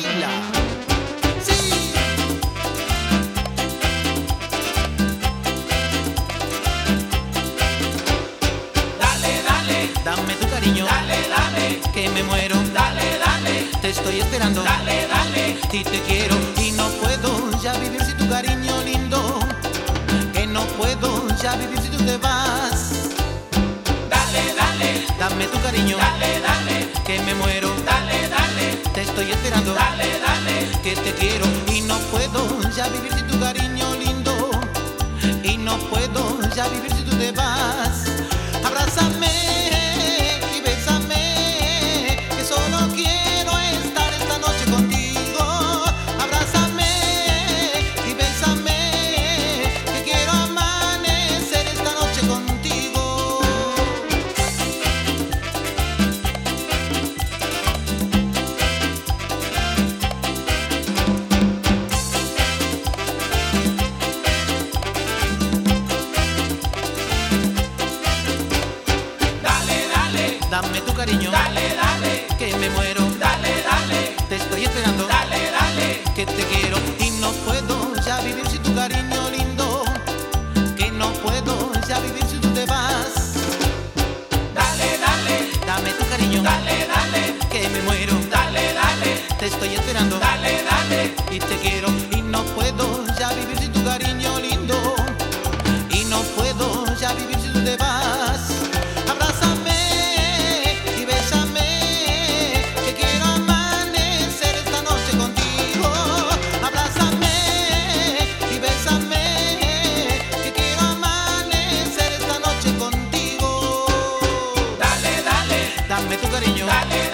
baila. Sí. Dale, dale, Dame tu cariño, dale, dale, que me muero. dale, dale, Te estoy esperando dale, dale. y te quiero y no puedo ya vivir sin tu cariño lindo. Que no puedo ya vivir si tú te vas. Dale, dale, Dame tu cariño, dale, dale, que me muero. dale, dale, Te estoy esperando dale, dale. que te quiero y no puedo ya vivir sin tu cariño lindo. Y no puedo ya vivir si tú te vas. Abrázame y bésame, que solo quiero estar esta noche contigo. Abrázame y bésame, que quiero amanecer esta noche contigo. Dale, dale, Dame tu cariño, dale, dale, que me muero. dale, dale, Te estoy esperando dale, dale. que te quiero y no puedo ya vivir sin tu cariño lindo. Que no puedo ya vivir si tú te vas. Dale, dale, Dame tu cariño, dale, dale, que me muero. dale, dale, Te estoy esperando dale, dale. y te quiero y no puedo ya vivir sin tu cariño lindo. Y no puedo ya vivir si tú te vas. Abrázame y bésame, que quiero amanecer esta noche contigo. Abrázame y bésame, que quiero amanecer esta noche contigo. Dale, dale, Dame tu cariño, dale,